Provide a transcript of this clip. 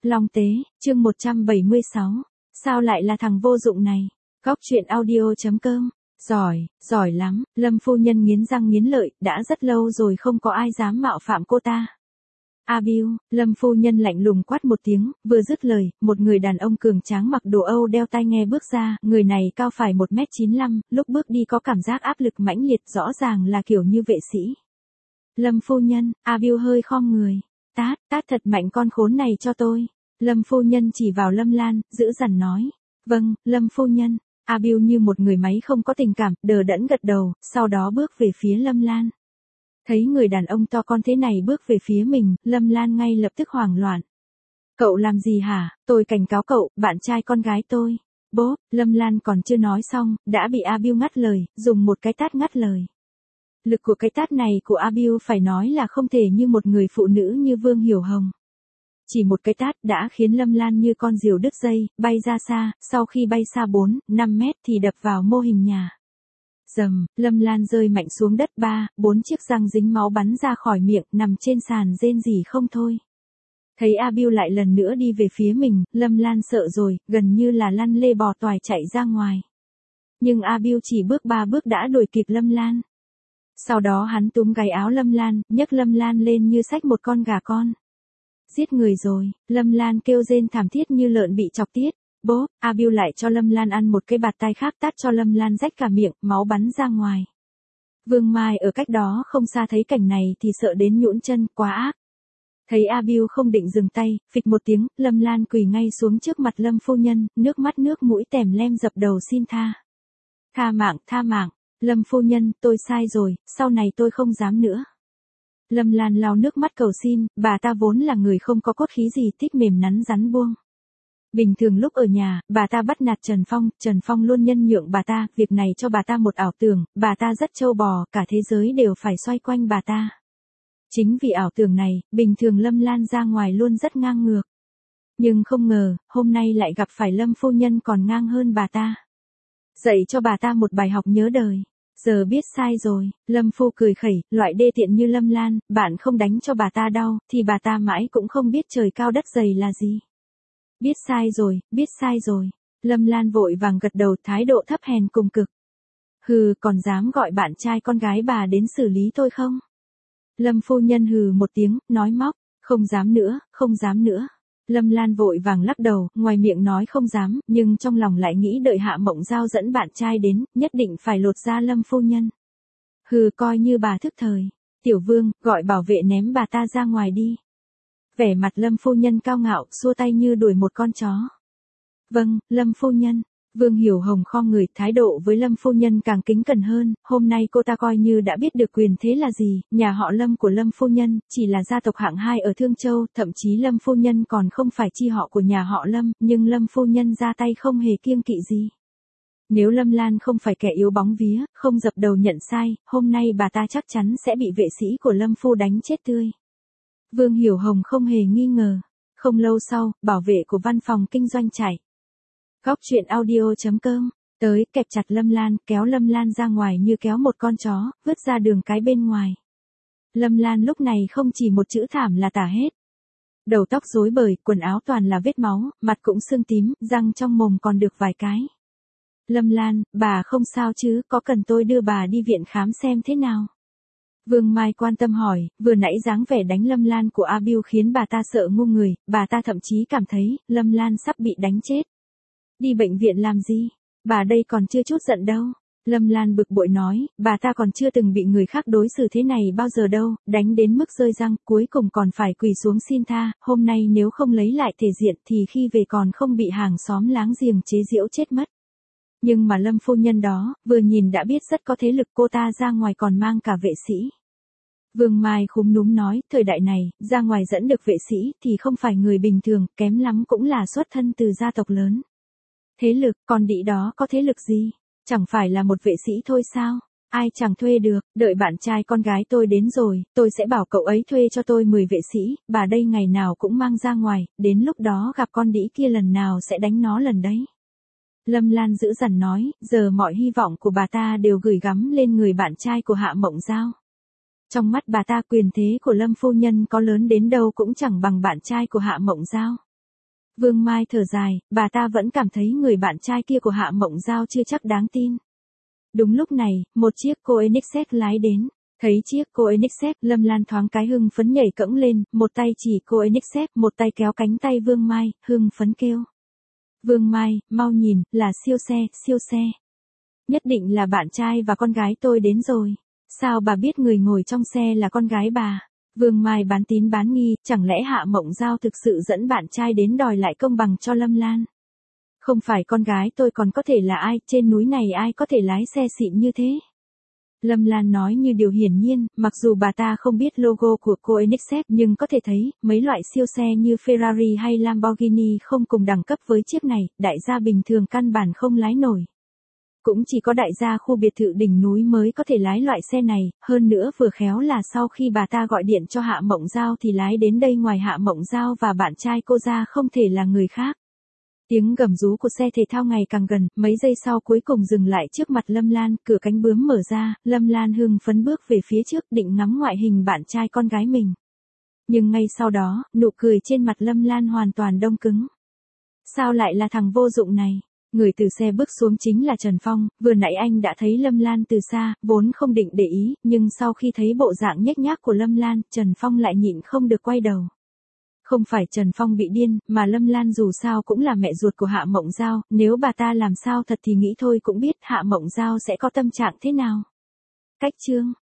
Long Tế, chương 176. Sao lại là thằng vô dụng này? Góc truyện audio.com. Giỏi lắm, Lâm phu nhân nghiến răng nghiến lợi, đã rất lâu rồi không có ai dám mạo phạm cô ta. A Bill, Lâm phu nhân lạnh lùng quát một tiếng, vừa dứt lời, một người đàn ông cường tráng mặc đồ Âu đeo tai nghe bước ra, người này cao phải 1m95, lúc bước đi có cảm giác áp lực mãnh liệt, rõ ràng là kiểu như vệ sĩ. Lâm phu nhân, A Bill hơi khom người. Tát thật mạnh con khốn này cho tôi. Lâm phu nhân chỉ vào Lâm Lan, dữ dằn nói. Vâng, Lâm phu nhân. A Bill như một người máy không có tình cảm, đờ đẫn gật đầu, sau đó bước về phía Lâm Lan. Thấy người đàn ông to con thế này bước về phía mình, Lâm Lan ngay lập tức hoảng loạn. Cậu làm gì hả? Tôi cảnh cáo cậu, bạn trai con gái tôi. Bố, Lâm Lan còn chưa nói xong, đã bị A Bill ngắt lời, dùng một cái tát ngắt lời. Lực của cái tát này của A Bill phải nói là không thể như một người phụ nữ như Vương Hiểu Hồng. Chỉ một cái tát đã khiến Lâm Lan như con diều đứt dây, bay ra xa, sau khi bay xa 4-5 mét thì đập vào mô hình nhà. Dầm, Lâm Lan rơi mạnh xuống đất 3-4 chiếc răng dính máu bắn ra khỏi miệng, nằm trên sàn rên rỉ không thôi. Thấy A Bill lại lần nữa đi về phía mình, Lâm Lan sợ rồi, gần như là lăn lê bò toài chạy ra ngoài. Nhưng A Bill chỉ bước 3 bước đã đuổi kịp Lâm Lan. Sau đó hắn túm gáy áo Lâm Lan, nhấc Lâm Lan lên như xách một con gà con. Giết người rồi, Lâm Lan kêu rên thảm thiết như lợn bị chọc tiết. Bố, A Bill lại cho Lâm Lan ăn một cái bạt tai khác tát cho Lâm Lan rách cả miệng, máu bắn ra ngoài. Vương Mai ở cách đó không xa thấy cảnh này thì sợ đến nhũn chân, quá ác. Thấy A Bill không định dừng tay, phịch một tiếng, Lâm Lan quỳ ngay xuống trước mặt Lâm phu nhân, nước mắt nước mũi tèm lem dập đầu xin tha. Tha mạng. Lâm phu nhân, tôi sai rồi, sau này tôi không dám nữa. Lâm Lan lau nước mắt cầu xin, bà ta vốn là người không có cốt khí gì, thích mềm nắn rắn buông. Bình thường lúc ở nhà, bà ta bắt nạt Trần Phong luôn nhân nhượng bà ta, việc này cho bà ta một ảo tưởng, bà ta rất trâu bò, cả thế giới đều phải xoay quanh bà ta. Chính vì ảo tưởng này, bình thường Lâm Lan ra ngoài luôn rất ngang ngược. Nhưng không ngờ, hôm nay lại gặp phải Lâm phu nhân còn ngang hơn bà ta. Dạy cho bà ta một bài học nhớ đời. Giờ biết sai rồi, Lâm phu cười khẩy, loại đê tiện như Lâm Lan, bạn không đánh cho bà ta đau, thì bà ta mãi cũng không biết trời cao đất dày là gì. Biết sai rồi. Lâm Lan vội vàng gật đầu, thái độ thấp hèn cùng cực. Hừ, còn dám gọi bạn trai con gái bà đến xử lý tôi không? Lâm phu nhân hừ một tiếng, nói móc, không dám nữa. Lâm Lan vội vàng lắc đầu, ngoài miệng nói không dám, nhưng trong lòng lại nghĩ đợi Hạ Mộng Giao dẫn bạn trai đến, nhất định phải lột ra Lâm phu nhân. Hừ, coi như bà thức thời. Tiểu Vương, gọi bảo vệ ném bà ta ra ngoài đi. Vẻ mặt Lâm phu nhân cao ngạo, xua tay như đuổi một con chó. Vâng, Lâm phu nhân. Vương Hiểu Hồng khom người, thái độ với Lâm phu nhân càng kính cẩn hơn, hôm nay cô ta coi như đã biết được quyền thế là gì, nhà họ Lâm của Lâm phu nhân, chỉ là gia tộc hạng 2 ở Thương Châu, thậm chí Lâm phu nhân còn không phải chi họ của nhà họ Lâm, nhưng Lâm phu nhân ra tay không hề kiêng kỵ gì. Nếu Lâm Lan không phải kẻ yếu bóng vía, không dập đầu nhận sai, hôm nay bà ta chắc chắn sẽ bị vệ sĩ của Lâm phu đánh chết tươi. Vương Hiểu Hồng không hề nghi ngờ. Không lâu sau, bảo vệ của văn phòng kinh doanh chạy. Góc truyện audio.com, tới kẹp chặt Lâm Lan, kéo Lâm Lan ra ngoài như kéo một con chó, vứt ra đường cái bên ngoài. Lâm Lan lúc này không chỉ một chữ thảm là tả hết. Đầu tóc rối bời, quần áo toàn là vết máu, mặt cũng sưng tím, răng trong mồm còn được vài cái. Lâm Lan, bà không sao chứ, có cần tôi đưa bà đi viện khám xem thế nào? Vương Mai quan tâm hỏi, vừa nãy dáng vẻ đánh Lâm Lan của A Bill khiến bà ta sợ ngu người, bà ta thậm chí cảm thấy, Lâm Lan sắp bị đánh chết. Đi bệnh viện làm gì? Bà đây còn chưa chút giận đâu. Lâm Lan bực bội nói, bà ta còn chưa từng bị người khác đối xử thế này bao giờ đâu, đánh đến mức rơi răng, cuối cùng còn phải quỳ xuống xin tha, hôm nay nếu không lấy lại thể diện thì khi về còn không bị hàng xóm láng giềng chế giễu chết mất. Nhưng mà Lâm phu nhân đó, vừa nhìn đã biết rất có thế lực, cô ta ra ngoài còn mang cả vệ sĩ. Vương Mai khúm núm nói, thời đại này, ra ngoài dẫn được vệ sĩ thì không phải người bình thường, kém lắm cũng là xuất thân từ gia tộc lớn. Thế lực, con đĩ đó có thế lực gì? Chẳng phải là một vệ sĩ thôi sao? Ai chẳng thuê được, đợi bạn trai con gái tôi đến rồi, tôi sẽ bảo cậu ấy thuê cho tôi 10 vệ sĩ, bà đây ngày nào cũng mang ra ngoài, đến lúc đó gặp con đĩ kia lần nào sẽ đánh nó lần đấy. Lâm Lan dữ dằn nói, giờ mọi hy vọng của bà ta đều gửi gắm lên người bạn trai của Hạ Mộng Giao. Trong mắt bà ta quyền thế của Lâm phu nhân có lớn đến đâu cũng chẳng bằng bạn trai của Hạ Mộng Giao. Vương Mai thở dài, bà ta vẫn cảm thấy người bạn trai kia của Hạ Mộng Giao chưa chắc đáng tin. Đúng lúc này, một chiếc Koenigsegg lái đến. Thấy chiếc Koenigsegg, Lâm Lan thoáng cái hưng phấn nhảy cẫng lên, một tay chỉ Koenigsegg, một tay kéo cánh tay Vương Mai, hưng phấn kêu. Vương Mai, mau nhìn, là siêu xe, siêu xe. Nhất định là bạn trai và con gái tôi đến rồi. Sao bà biết người ngồi trong xe là con gái bà? Vương Mai bán tín bán nghi, chẳng lẽ Hạ Mộng Giao thực sự dẫn bạn trai đến đòi lại công bằng cho Lâm Lan? Không phải con gái tôi còn có thể là ai, trên núi này ai có thể lái xe xịn như thế? Lâm Lan nói như điều hiển nhiên, mặc dù bà ta không biết logo của Koenigsegg nhưng có thể thấy, mấy loại siêu xe như Ferrari hay Lamborghini không cùng đẳng cấp với chiếc này, đại gia bình thường căn bản không lái nổi. Cũng chỉ có đại gia khu biệt thự đỉnh núi mới có thể lái loại xe này, hơn nữa vừa khéo là sau khi bà ta gọi điện cho Hạ Mộng Giao thì lái đến đây ngoài Hạ Mộng Giao và bạn trai cô ra không thể là người khác. Tiếng gầm rú của xe thể thao ngày càng gần, mấy giây sau cuối cùng dừng lại trước mặt Lâm Lan, cửa cánh bướm mở ra, Lâm Lan hưng phấn bước về phía trước định ngắm ngoại hình bạn trai con gái mình. Nhưng ngay sau đó, nụ cười trên mặt Lâm Lan hoàn toàn đông cứng. Sao lại là thằng vô dụng này? Người từ xe bước xuống chính là Trần Phong, vừa nãy anh đã thấy Lâm Lan từ xa, vốn không định để ý, nhưng sau khi thấy bộ dạng nhếch nhác của Lâm Lan, Trần Phong lại nhịn không được quay đầu. Không phải Trần Phong bị điên, mà Lâm Lan dù sao cũng là mẹ ruột của Hạ Mộng Giao, nếu bà ta làm sao thật thì nghĩ thôi cũng biết Hạ Mộng Giao sẽ có tâm trạng thế nào. Cách chương